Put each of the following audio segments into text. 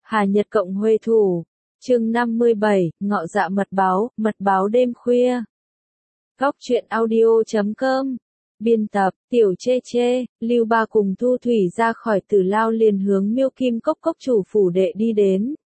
Hà Nhật Cộng Huê Thủ, chương 57, Ngọ Dạ Mật báo đêm khuya. Góc truyện audio.com. Biên tập, Tiểu Chê Chê. Lưu Ba cùng Thu Thủy ra khỏi Tử Lao liền hướng Miêu Kim Cốc cốc chủ phủ đệ đi đến.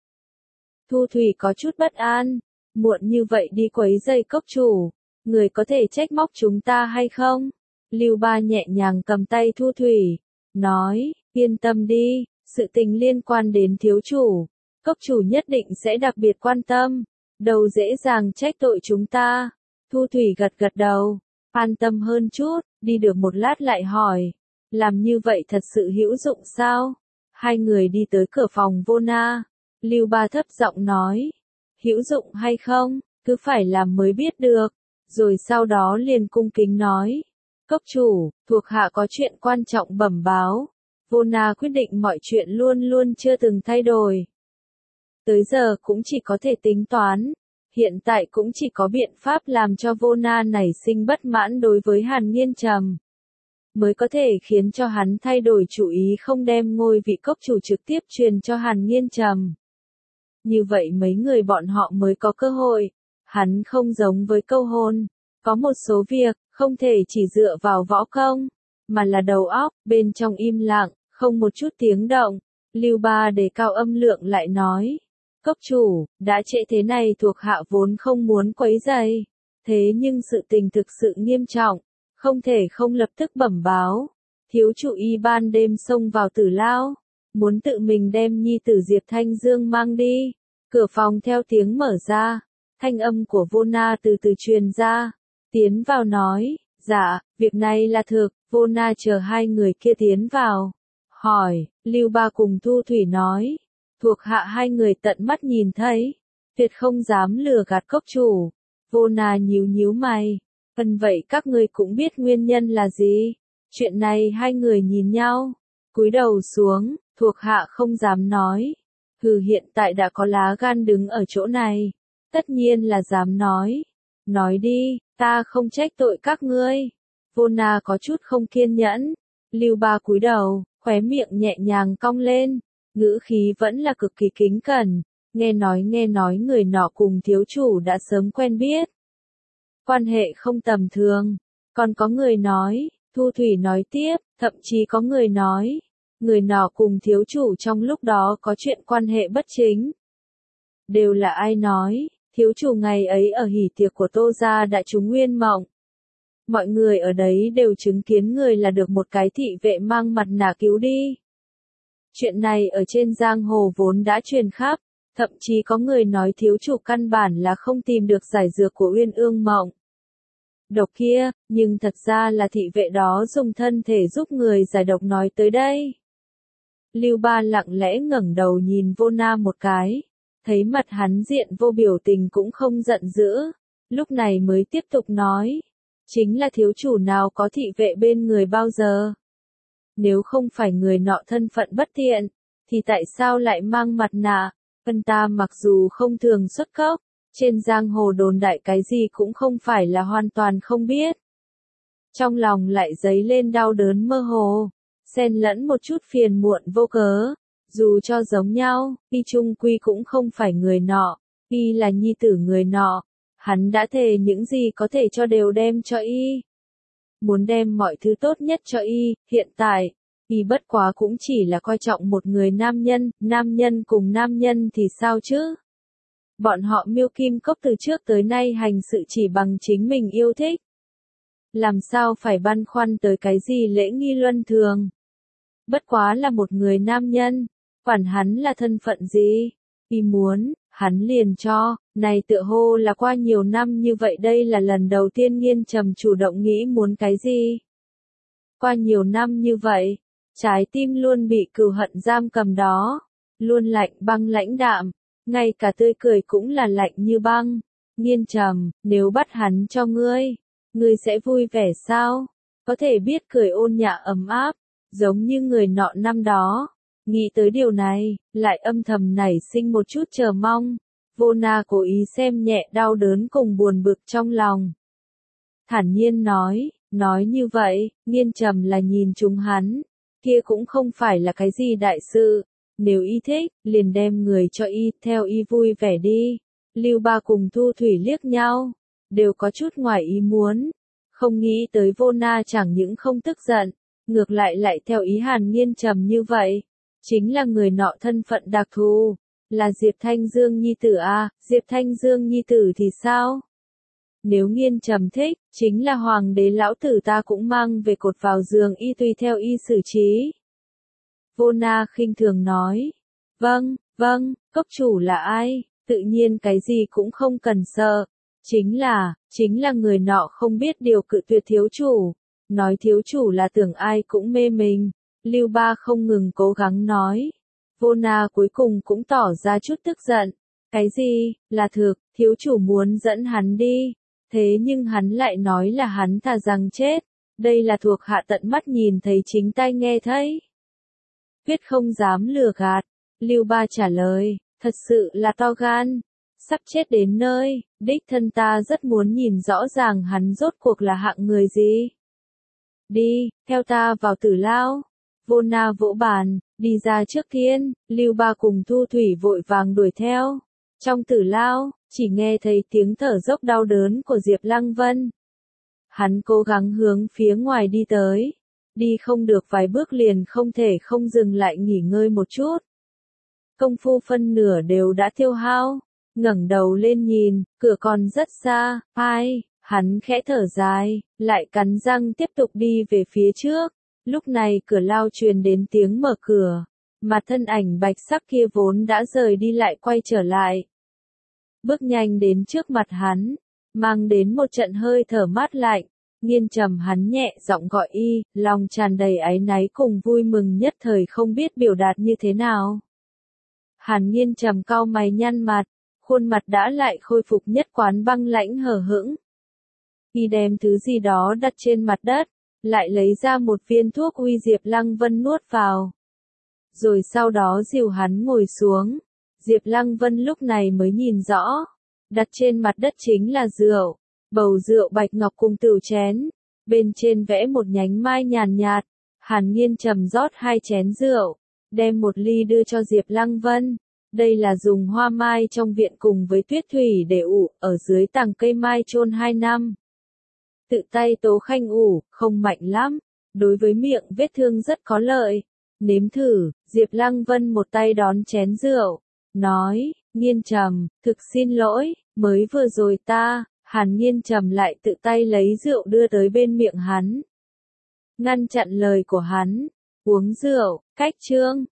Thu Thủy có chút bất an, muộn như vậy đi quấy rầy cốc chủ, người có thể trách móc chúng ta hay không? Lưu Ba nhẹ nhàng cầm tay Thu Thủy, nói, yên tâm đi, sự tình liên quan đến thiếu chủ, cốc chủ nhất định sẽ đặc biệt quan tâm, đâu dễ dàng trách tội chúng ta. Thu Thủy gật gật đầu, an tâm hơn chút, đi được một lát lại hỏi, làm như vậy thật sự hữu dụng sao? Hai người đi tới cửa phòng Vô Na, Lưu Ba thấp giọng nói, hữu dụng hay không, cứ phải làm mới biết được, rồi sau đó liền cung kính nói, cốc chủ, thuộc hạ có chuyện quan trọng bẩm báo. Vô Na quyết định mọi chuyện luôn luôn chưa từng thay đổi. Tới giờ cũng chỉ có thể tính toán, hiện tại cũng chỉ có biện pháp làm cho Vô Na nảy sinh bất mãn đối với Hàn Nghiên Trầm, mới có thể khiến cho hắn thay đổi chủ ý không đem ngôi vị cốc chủ trực tiếp truyền cho Hàn Nghiên Trầm. Như vậy mấy người bọn họ mới có cơ hội, hắn không giống với Câu Hồn, có một số việc, không thể chỉ dựa vào võ công, mà là đầu óc, bên trong im lặng, không một chút tiếng động. Lưu Ba đề cao âm lượng lại nói, cốc chủ, đã trễ thế này thuộc hạ vốn không muốn quấy rầy, thế nhưng sự tình thực sự nghiêm trọng, không thể không lập tức bẩm báo. Thiếu chủ y ban đêm xông vào Tử Lao, muốn tự mình đem nhi tử Diệp Thanh Dương mang đi. Cửa phòng theo tiếng mở ra, thanh âm của Vô Na từ từ truyền ra, tiến vào nói, dạ, việc này là thực. Vô Na chờ hai người kia tiến vào, hỏi, Lưu Ba cùng Thu Thủy nói, thuộc hạ hai người tận mắt nhìn thấy, tuyệt không dám lừa gạt cốc chủ. Vô Na nhíu nhíu mày, vậy các ngươi cũng biết nguyên nhân là gì? Chuyện này hai người nhìn nhau, cúi đầu xuống, thuộc hạ không dám nói. Hiện tại đã có lá gan đứng ở chỗ này, tất nhiên là dám nói. Nói đi, ta không trách tội các ngươi. Vô Na có chút không kiên nhẫn. Lưu Ba cúi đầu, khóe miệng nhẹ nhàng cong lên, ngữ khí vẫn là cực kỳ kính cẩn. Nghe nói người nọ cùng thiếu chủ đã sớm quen biết, quan hệ không tầm thường. Còn có người nói, Thu Thủy nói tiếp, thậm chí có người nói, người nọ cùng thiếu chủ trong lúc đó có chuyện quan hệ bất chính. Đều là ai nói, thiếu chủ ngày ấy ở hỉ tiệc của Tô gia đã trúng nguyên mộng. Mọi người ở đấy đều chứng kiến người là được một cái thị vệ mang mặt nạ cứu đi. Chuyện này ở trên giang hồ vốn đã truyền khắp, thậm chí có người nói thiếu chủ căn bản là không tìm được giải dược của Uyên Ương Mộng độc kia, nhưng thật ra là thị vệ đó dùng thân thể giúp người giải độc nói tới đây. Lưu Ba lặng lẽ ngẩng đầu nhìn Vô Na một cái, thấy mặt hắn diện vô biểu tình cũng không giận dữ, lúc này mới tiếp tục nói, chính là thiếu chủ nào có thị vệ bên người bao giờ. Nếu không phải người nọ thân phận bất thiện, thì tại sao lại mang mặt nạ? Ta mặc dù không thường xuất cốc, trên giang hồ đồn đại cái gì cũng không phải là hoàn toàn không biết. Trong lòng lại dấy lên đau đớn mơ hồ, xen lẫn một chút phiền muộn vô cớ. Dù cho giống nhau, y chung quy cũng không phải người nọ, y là nhi tử người nọ. Hắn đã thề những gì có thể cho đều đem cho y. Muốn đem mọi thứ tốt nhất cho y, hiện tại, y bất quá cũng chỉ là coi trọng một người nam nhân cùng nam nhân thì sao chứ? Bọn họ Miêu Kim Cốc từ trước tới nay hành sự chỉ bằng chính mình yêu thích. Làm sao phải băn khoăn tới cái gì lễ nghi luân thường? Bất quá là một người nam nhân, quản hắn là thân phận gì, y muốn, hắn liền cho, này tựa hồ là qua nhiều năm như vậy đây là lần đầu tiên Nghiên Trầm chủ động nghĩ muốn cái gì. Qua nhiều năm như vậy, trái tim luôn bị cừu hận giam cầm đó, luôn lạnh băng lãnh đạm, ngay cả tươi cười cũng là lạnh như băng. Nghiên Trầm, nếu bắt hắn cho ngươi sẽ vui vẻ sao? Có thể biết cười ôn nhã ấm áp, giống như người nọ năm đó. Nghĩ tới điều này, lại âm thầm nảy sinh một chút chờ mong. Vô Na cố ý xem nhẹ đau đớn cùng buồn bực trong lòng. Thản nhiên nói như vậy, Nghiên Trầm là nhìn chúng hắn, kia cũng không phải là cái gì đại sự. Nếu y thích, liền đem người cho y, theo y vui vẻ đi. Lưu Ba cùng Thu Thủy liếc nhau, đều có chút ngoài ý muốn. Không nghĩ tới Vô Na chẳng những không tức giận, ngược lại theo ý Hàn Nghiên Trầm như vậy. Chính là người nọ thân phận đặc thù, là Diệp Thanh Dương nhi tử à, Diệp Thanh Dương nhi tử thì sao? Nếu Nghiên Trầm thích, chính là hoàng đế lão tử ta cũng mang về cột vào giường y tùy theo y xử trí. Vô Na khinh thường nói, vâng, cốc chủ là ai, tự nhiên cái gì cũng không cần sợ. Chính là người nọ không biết điều cự tuyệt thiếu chủ, nói thiếu chủ là tưởng ai cũng mê mình. Lưu Ba không ngừng cố gắng nói. Vô Na cuối cùng cũng tỏ ra chút tức giận. Cái gì, là thực, thiếu chủ muốn dẫn hắn đi. Thế nhưng hắn lại nói là hắn thà rằng chết. Đây là thuộc hạ tận mắt nhìn thấy chính tai nghe thấy. Quyết không dám lừa gạt. Lưu Ba trả lời, thật sự là to gan. Sắp chết đến nơi, đích thân ta rất muốn nhìn rõ ràng hắn rốt cuộc là hạng người gì. Đi, theo ta vào tử lao. Vô Na vỗ bàn, đi ra trước tiên, Lưu Ba cùng Thu Thủy vội vàng đuổi theo. Trong tử lao, chỉ nghe thấy tiếng thở dốc đau đớn của Diệp Lăng Vân. Hắn cố gắng hướng phía ngoài đi tới. Đi không được vài bước liền không thể không dừng lại nghỉ ngơi một chút. Công phu phân nửa đều đã tiêu hao. Ngẩng đầu lên nhìn, cửa còn rất xa, hắn khẽ thở dài, lại cắn răng tiếp tục đi về phía trước. Lúc này cửa lao truyền đến tiếng mở cửa, mà thân ảnh bạch sắc kia vốn đã rời đi lại quay trở lại. Bước nhanh đến trước mặt hắn, mang đến một trận hơi thở mát lạnh. Nghiên Trầm hắn nhẹ giọng gọi y, lòng tràn đầy áy náy cùng vui mừng nhất thời không biết biểu đạt như thế nào. Hàn Nghiên Trầm cau mày nhăn mặt, khuôn mặt đã lại khôi phục nhất quán băng lãnh hờ hững. Y đem thứ gì đó đặt trên mặt đất, lại lấy ra một viên thuốc uy Diệp Lăng Vân nuốt vào. Rồi sau đó dìu hắn ngồi xuống. Diệp Lăng Vân lúc này mới nhìn rõ, đặt trên mặt đất chính là rượu, bầu rượu bạch ngọc cùng tửu chén, bên trên vẽ một nhánh mai nhàn nhạt. Hàn Nghiên Trầm rót 2 chén rượu, đem một ly đưa cho Diệp Lăng Vân. Đây là dùng hoa mai trong viện cùng với tuyết thủy để ủ, ở dưới tàng cây mai chôn 2 năm. Tự tay Tố Khanh ủ, không mạnh lắm, đối với miệng vết thương rất có lợi. Nếm thử, Diệp Lăng Vân một tay đón chén rượu, nói, Nghiên Trầm, thực xin lỗi, mới vừa rồi Hàn Nghiên Trầm lại tự tay lấy rượu đưa tới bên miệng hắn. Ngăn chặn lời của hắn, uống rượu, cách chương.